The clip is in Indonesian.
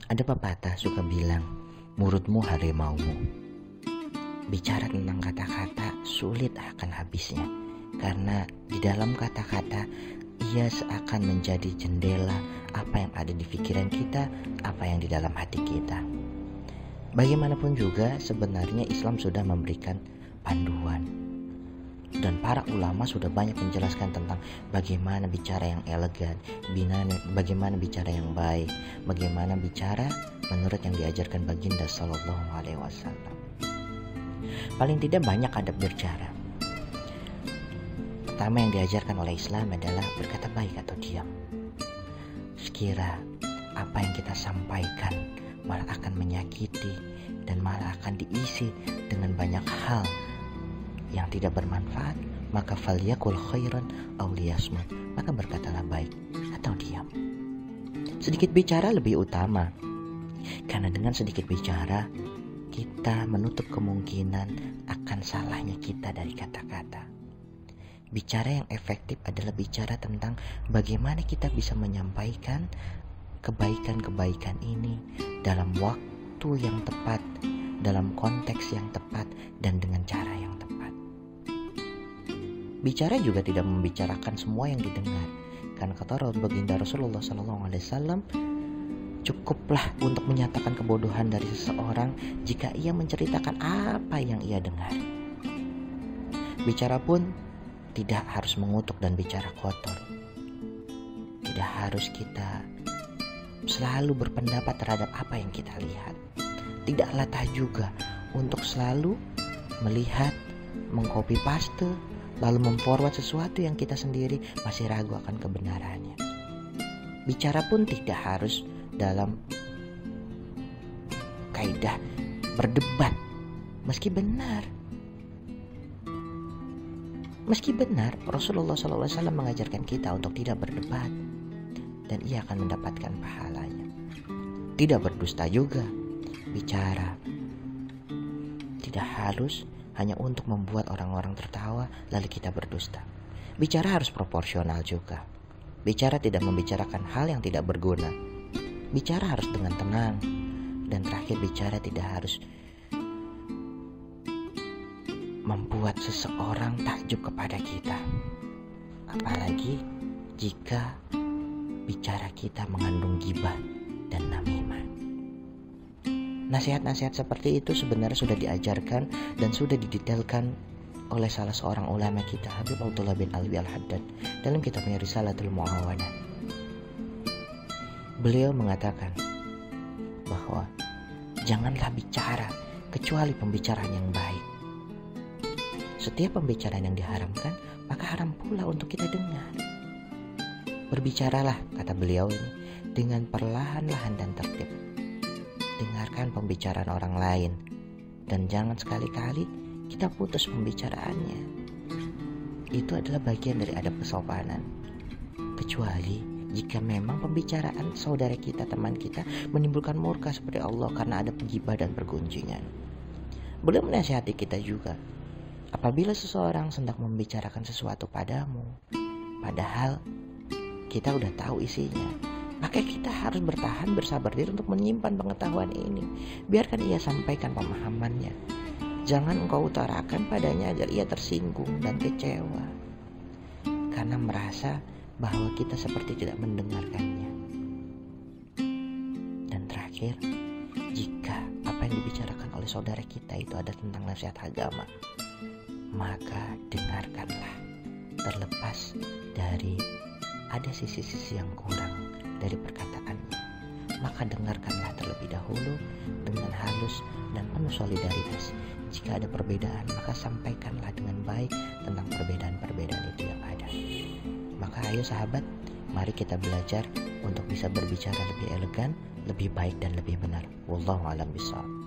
Ada pepatah suka bilang, "Mulutmu harimaumu." Bicara tentang kata-kata sulit akan habisnya, karena di dalam kata-kata ia seakan menjadi jendela apa yang ada di pikiran kita, apa yang di dalam hati kita. Bagaimanapun juga sebenarnya Islam sudah memberikan panduan, dan para ulama sudah banyak menjelaskan tentang bagaimana bicara yang elegan, bagaimana bicara yang baik, bagaimana bicara menurut yang diajarkan baginda Sallallahu Alaihi Wasallam. Paling tidak banyak adab berbicara. Pertama yang diajarkan oleh Islam adalah berkata baik atau diam. Sekira apa yang kita sampaikan malah akan menyakiti dan malah akan diisi dengan banyak hal yang tidak bermanfaat, maka falyakul khairan aw liyasmut, maka berkatalah baik atau diam. Sedikit bicara lebih utama, karena dengan sedikit bicara kita menutup kemungkinan akan salahnya kita dari kata-kata. Bicara yang efektif adalah bicara tentang bagaimana kita bisa menyampaikan kebaikan-kebaikan ini dalam waktu yang tepat, dalam konteks yang tepat, dan dengan cara yang tepat. Bicara juga tidak membicarakan semua yang didengar, karena kata baginda Rasulullah SAW, cukuplah untuk menyatakan kebodohan dari seseorang jika ia menceritakan apa yang ia dengar. Bicara pun tidak harus mengutuk dan bicara kotor. Tidak harus kita selalu berpendapat terhadap apa yang kita lihat. Tidak latah juga untuk selalu melihat, mengcopy paste, lalu memforward sesuatu yang kita sendiri masih ragu akan kebenarannya. Bicara pun tidak harus dalam kaidah berdebat, meski benar Rasulullah SAW mengajarkan kita untuk tidak berdebat, dan ia akan mendapatkan pahalanya. Tidak berdusta juga. Bicara tidak harus hanya untuk membuat orang-orang tertawa lalu kita berdusta. Bicara harus proporsional juga. Bicara tidak membicarakan hal yang tidak berguna. Bicara harus dengan tenang. Dan terakhir, bicara tidak harus membuat seseorang takjub kepada kita. Apalagi jika bicara kita mengandung ghibah dan namimah. Nasihat-nasihat seperti itu sebenarnya sudah diajarkan dan sudah didetailkan oleh salah seorang ulama kita, Habib Abdullah bin Alwi Al-Haddad, dalam kitabnya Risalatul Mu'awanah. Beliau mengatakan bahwa janganlah bicara kecuali pembicaraan yang baik. Setiap pembicaraan yang diharamkan, maka haram pula untuk kita dengar. Berbicaralah, kata beliau ini, dengan perlahan-lahan dan tertib. Dengarkan pembicaraan orang lain, dan jangan sekali-kali kita putus pembicaraannya. Itu adalah bagian dari adab kesopanan. Kecuali jika memang pembicaraan saudara kita, teman kita, menimbulkan murka seperti Allah karena ada ghibah dan pergunjingan. Beliau menasihati kita juga, apabila seseorang hendak membicarakan sesuatu padamu, padahal kita udah tahu isinya, maka kita harus bertahan, bersabar diri untuk menyimpan pengetahuan ini. Biarkan ia sampaikan pemahamannya. Jangan engkau utarakan padanya agar ia tersinggung dan kecewa, karena merasa bahwa kita seperti tidak mendengarkannya. Dan terakhir, jika apa yang dibicarakan oleh saudara kita itu ada tentang nasihat agama, maka dengarkanlah, terlepas dari ada sisi-sisi yang kurang dari perkataannya. Maka dengarkanlah terlebih dahulu dengan halus dan penuh solidaritas. Jika ada perbedaan, maka sampaikanlah dengan baik tentang perbedaan-perbedaan itu yang ada. Maka ayo sahabat, mari kita belajar untuk bisa berbicara lebih elegan, lebih baik dan lebih benar. Wallahu a'lam bishawab.